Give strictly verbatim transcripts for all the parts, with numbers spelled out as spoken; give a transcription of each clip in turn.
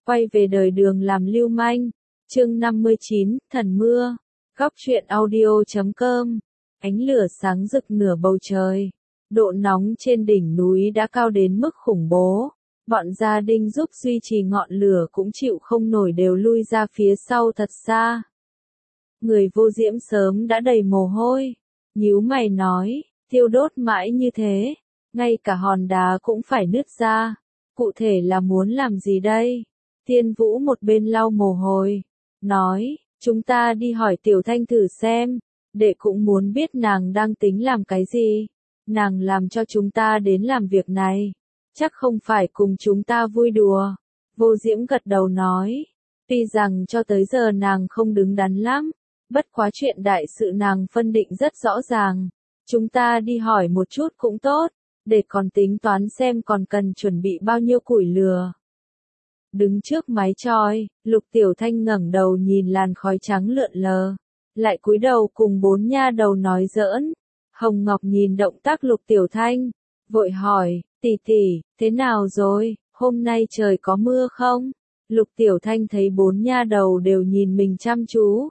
Quay về đời đường làm lưu manh. Chương năm mươi chín, Thần mưa. Góc truyện audio chấm com. Ánh lửa sáng rực nửa bầu trời. Độ nóng trên đỉnh núi đã cao đến mức khủng bố. Bọn gia đình giúp duy trì ngọn lửa cũng chịu không nổi, đều lui ra phía sau thật xa. Người Vô Diễm sớm đã đầy mồ hôi. Nhíu mày nói, thiêu đốt mãi như thế, ngay cả hòn đá cũng phải nứt ra. Cụ thể là muốn làm gì đây? Thiên Vũ một bên lau mồ hôi, nói, chúng ta đi hỏi Tiểu Thanh thử xem, đệ cũng muốn biết nàng đang tính làm cái gì. Nàng làm cho chúng ta đến làm việc này, chắc không phải cùng chúng ta vui đùa. Vô Diễm gật đầu nói, tuy rằng cho tới giờ nàng không đứng đắn lắm, bất quá chuyện đại sự nàng phân định rất rõ ràng. Chúng ta đi hỏi một chút cũng tốt, để còn tính toán xem còn cần chuẩn bị bao nhiêu củi lửa. Đứng trước mái chòi, Lục Tiểu Thanh ngẩng đầu nhìn làn khói trắng lượn lờ, lại cúi đầu cùng bốn nha đầu nói giỡn. Hồng Ngọc nhìn động tác Lục Tiểu Thanh, vội hỏi, tỷ tỷ, thế nào rồi, hôm nay trời có mưa không? Lục Tiểu Thanh thấy bốn nha đầu đều nhìn mình chăm chú.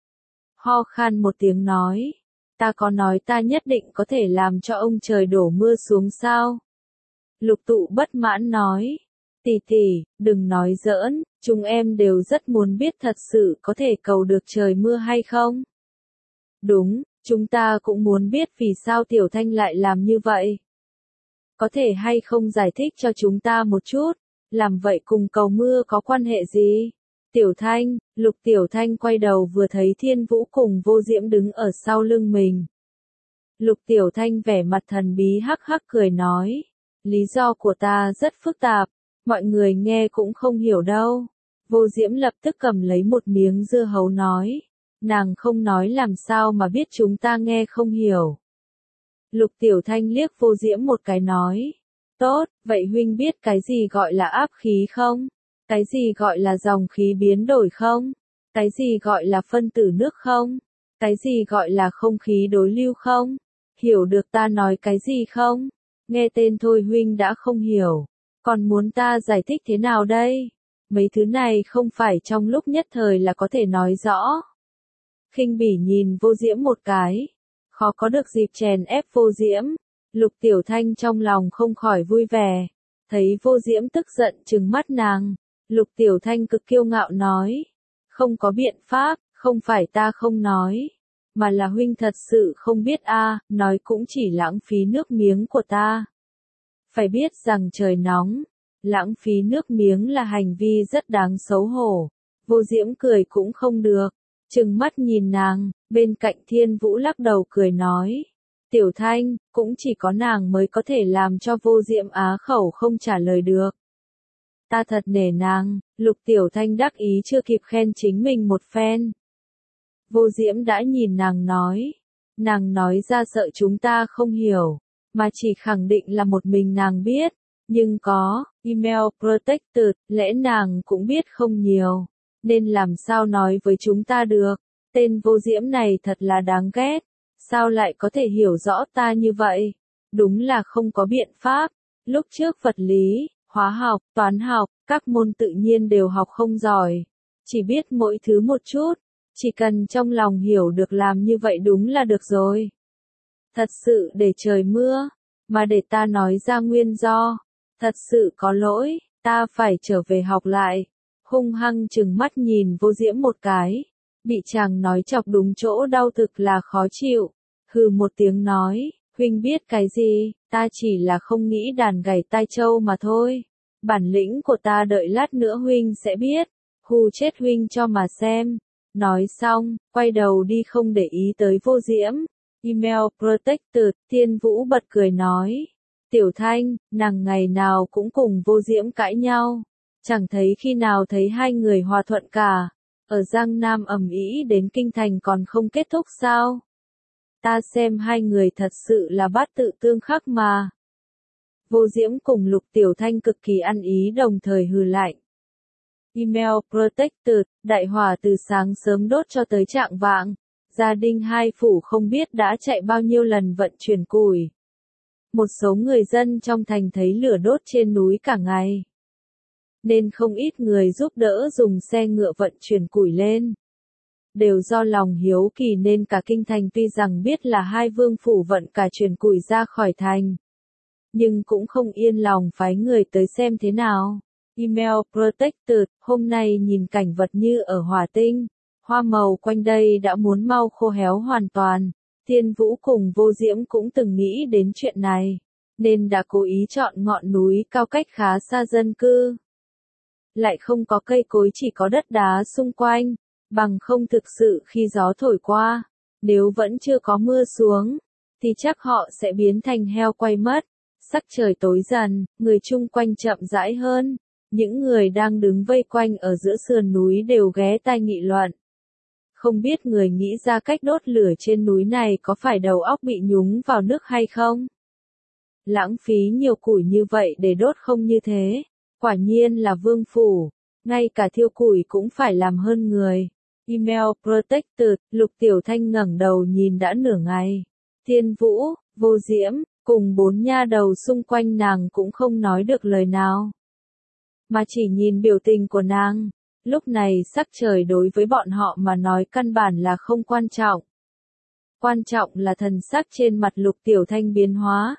Ho khan một tiếng nói, ta có nói ta nhất định có thể làm cho ông trời đổ mưa xuống sao? Lục Tụ bất mãn nói, tỷ tỷ, đừng nói giỡn, chúng em đều rất muốn biết thật sự có thể cầu được trời mưa hay không? Đúng, chúng ta cũng muốn biết vì sao Tiểu Thanh lại làm như vậy. Có thể hay không giải thích cho chúng ta một chút, làm vậy cùng cầu mưa có quan hệ gì? Tiểu Thanh, Lục Tiểu Thanh quay đầu vừa thấy Thiên Vũ cùng Vô Diễm đứng ở sau lưng mình. Lục Tiểu Thanh vẻ mặt thần bí hắc hắc cười nói, lý do của ta rất phức tạp, mọi người nghe cũng không hiểu đâu. Vô Diễm lập tức cầm lấy một miếng dưa hấu nói, nàng không nói làm sao mà biết chúng ta nghe không hiểu. Lục Tiểu Thanh liếc Vô Diễm một cái nói, tốt, vậy huynh biết cái gì gọi là áp khí không? Cái gì gọi là dòng khí biến đổi không? Cái gì gọi là phân tử nước không? Cái gì gọi là không khí đối lưu không? Hiểu được ta nói cái gì không? Nghe tên thôi huynh đã không hiểu, còn muốn ta giải thích thế nào đây? Mấy thứ này không phải trong lúc nhất thời là có thể nói rõ. Khinh bỉ nhìn Vô Diễm một cái, khó có được dịp chèn ép Vô Diễm. Lục Tiểu Thanh trong lòng không khỏi vui vẻ, thấy Vô Diễm tức giận trừng mắt nàng. Lục Tiểu Thanh cực kiêu ngạo nói, không có biện pháp, không phải ta không nói, mà là huynh thật sự không biết a, à, nói cũng chỉ lãng phí nước miếng của ta. Phải biết rằng trời nóng, lãng phí nước miếng là hành vi rất đáng xấu hổ. Vô Diễm cười cũng không được, trừng mắt nhìn nàng, bên cạnh Thiên Vũ lắc đầu cười nói, Tiểu Thanh, cũng chỉ có nàng mới có thể làm cho Vô Diễm á khẩu không trả lời được. Ta thật nể nàng. Lục Tiểu Thanh đắc ý chưa kịp khen chính mình một phen. Vô Diễm đã nhìn nàng nói, nàng nói ra sợ chúng ta không hiểu, mà chỉ khẳng định là một mình nàng biết, nhưng có, email protected, lẽ nàng cũng biết không nhiều, nên làm sao nói với chúng ta được. Tên Vô Diễm này thật là đáng ghét, sao lại có thể hiểu rõ ta như vậy? Đúng là không có biện pháp, lúc trước vật lý, hóa học, toán học, các môn tự nhiên đều học không giỏi, chỉ biết mỗi thứ một chút, chỉ cần trong lòng hiểu được làm như vậy đúng là được rồi. Thật sự để trời mưa, mà để ta nói ra nguyên do, thật sự có lỗi, ta phải trở về học lại. Hung hăng trừng mắt nhìn Vô Diễm một cái, bị chàng nói chọc đúng chỗ đau thực là khó chịu, hừ một tiếng nói, huynh biết cái gì, ta chỉ là không nghĩ đàn gảy tai trâu mà thôi. Bản lĩnh của ta đợi lát nữa huynh sẽ biết, hù chết huynh cho mà xem. Nói xong, quay đầu đi không để ý tới Vô Diễm. Email protected, Thiên Vũ bật cười nói, Tiểu Thanh, nàng ngày nào cũng cùng Vô Diễm cãi nhau, chẳng thấy khi nào thấy hai người hòa thuận cả. Ở Giang Nam ầm ĩ đến Kinh Thành còn không kết thúc sao? Ta xem hai người thật sự là bát tự tương khắc mà. Vô Diễm cùng Lục Tiểu Thanh cực kỳ ăn ý đồng thời hừ lạnh. Email protected, đại hỏa từ sáng sớm đốt cho tới trạng vạng. Gia đình hai phủ không biết đã chạy bao nhiêu lần vận chuyển củi. Một số người dân trong thành thấy lửa đốt trên núi cả ngày. nên không ít người giúp đỡ dùng xe ngựa vận chuyển củi lên. Đều do lòng hiếu kỳ nên cả kinh thành tuy rằng biết là hai vương phủ vận cả chuyển củi ra khỏi thành, nhưng cũng không yên lòng phái người tới xem thế nào. Email Protected, hôm nay nhìn cảnh vật như ở Hỏa Tinh, hoa màu quanh đây đã muốn mau khô héo hoàn toàn. Thiên Vũ cùng Vô Diễm cũng từng nghĩ đến chuyện này, nên đã cố ý chọn ngọn núi cao cách khá xa dân cư. Lại không có cây cối, chỉ có đất đá xung quanh, bằng không thực sự khi gió thổi qua, nếu vẫn chưa có mưa xuống, thì chắc họ sẽ biến thành heo quay mất. Sắc trời tối dần, người chung quanh chậm rãi hơn, những người đang đứng vây quanh ở giữa sườn núi đều ghé tai nghị luận. Không biết người nghĩ ra cách đốt lửa trên núi này có phải đầu óc bị nhúng vào nước hay không? Lãng phí nhiều củi như vậy để đốt không như thế, quả nhiên là vương phủ, ngay cả thiêu củi cũng phải làm hơn người. Email Protected, Lục Tiểu Thanh ngẩng đầu nhìn đã nửa ngày. Thiên Vũ, Vô Diễm, cùng bốn nha đầu xung quanh nàng cũng không nói được lời nào, mà chỉ nhìn biểu tình của nàng. Lúc này sắc trời đối với bọn họ mà nói căn bản là không quan trọng. Quan trọng là thần sắc trên mặt Lục Tiểu Thanh biến hóa.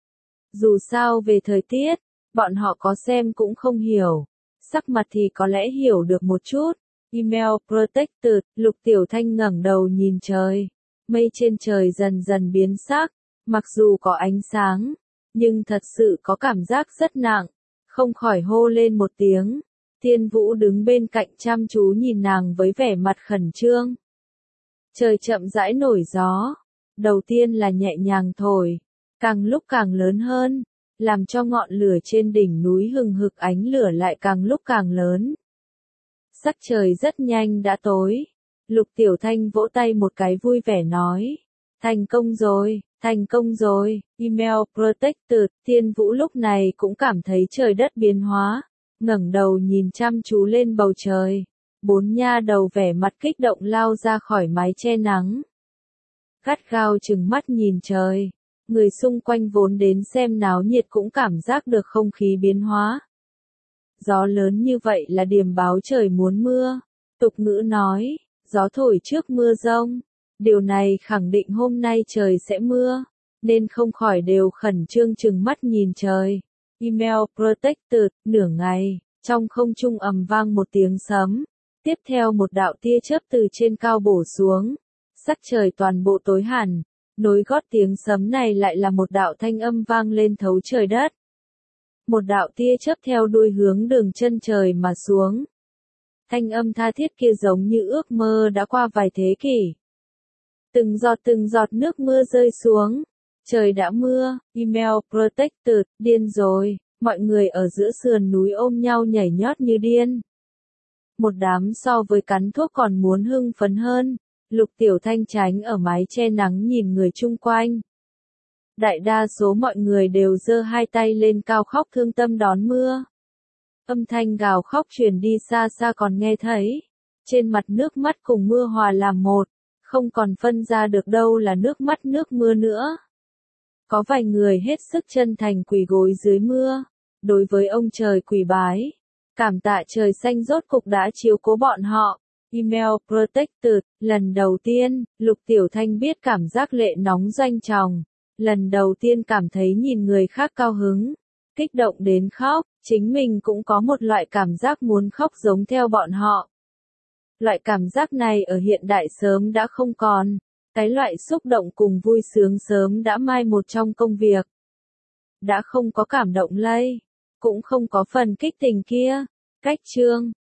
Dù sao về thời tiết, bọn họ có xem cũng không hiểu, sắc mặt thì có lẽ hiểu được một chút. Email Protected, Lục Tiểu Thanh ngẩng đầu nhìn trời. Mây trên trời dần dần biến sắc, mặc dù có ánh sáng, nhưng thật sự có cảm giác rất nặng, không khỏi hô lên một tiếng. Thiên Vũ đứng bên cạnh chăm chú nhìn nàng với vẻ mặt khẩn trương. Trời chậm rãi nổi gió, đầu tiên là nhẹ nhàng thổi, càng lúc càng lớn hơn, làm cho ngọn lửa trên đỉnh núi hừng hực, ánh lửa lại càng lúc càng lớn. Sắc trời rất nhanh đã tối. Lục Tiểu Thanh vỗ tay một cái vui vẻ nói, thành công rồi, thành công rồi. Email Protected, Thiên Vũ lúc này cũng cảm thấy trời đất biến hóa, ngẩng đầu nhìn chăm chú lên bầu trời. Bốn nha đầu vẻ mặt kích động lao ra khỏi mái che nắng, gắt gao trừng mắt nhìn trời. Người xung quanh vốn đến xem náo nhiệt cũng cảm giác được không khí biến hóa. Gió lớn như vậy là điềm báo trời muốn mưa. Tục ngữ nói, gió thổi trước mưa giông. Điều này khẳng định hôm nay trời sẽ mưa, nên không khỏi đều khẩn trương trừng mắt nhìn trời. Email Protected, nửa ngày, trong không trung ầm vang một tiếng sấm. Tiếp theo một đạo tia chớp từ trên cao bổ xuống. Sắc trời toàn bộ tối hẳn. Nối gót tiếng sấm này lại là một đạo thanh âm vang lên thấu trời đất. Một đạo tia chớp theo đuôi hướng đường chân trời mà xuống. Thanh âm tha thiết kia giống như ước mơ đã qua vài thế kỷ. Từng giọt từng giọt nước mưa rơi xuống. Trời đã mưa. Email Protected, điên rồi. Mọi người ở giữa sườn núi ôm nhau nhảy nhót như điên. Một đám so với cắn thuốc còn muốn hưng phấn hơn. Lục Tiểu Thanh tránh ở mái che nắng nhìn người chung quanh. Đại đa số mọi người đều giơ hai tay lên cao khóc thương tâm đón mưa. Âm thanh gào khóc truyền đi xa xa còn nghe thấy. Trên mặt nước mắt cùng mưa hòa làm một, không còn phân ra được đâu là nước mắt nước mưa nữa. Có vài người hết sức chân thành quỳ gối dưới mưa, đối với ông trời quỳ bái, cảm tạ trời xanh rốt cục đã chiếu cố bọn họ. Email Protected, lần đầu tiên, Lục Tiểu Thanh biết cảm giác lệ nóng doanh tròng. Lần đầu tiên cảm thấy nhìn người khác cao hứng, kích động đến khóc, chính mình cũng có một loại cảm giác muốn khóc giống theo bọn họ. Loại cảm giác này ở hiện đại sớm đã không còn, cái loại xúc động cùng vui sướng sớm đã mai một trong công việc. Đã không có cảm động lây, cũng không có phần kích tình kia. Cách chương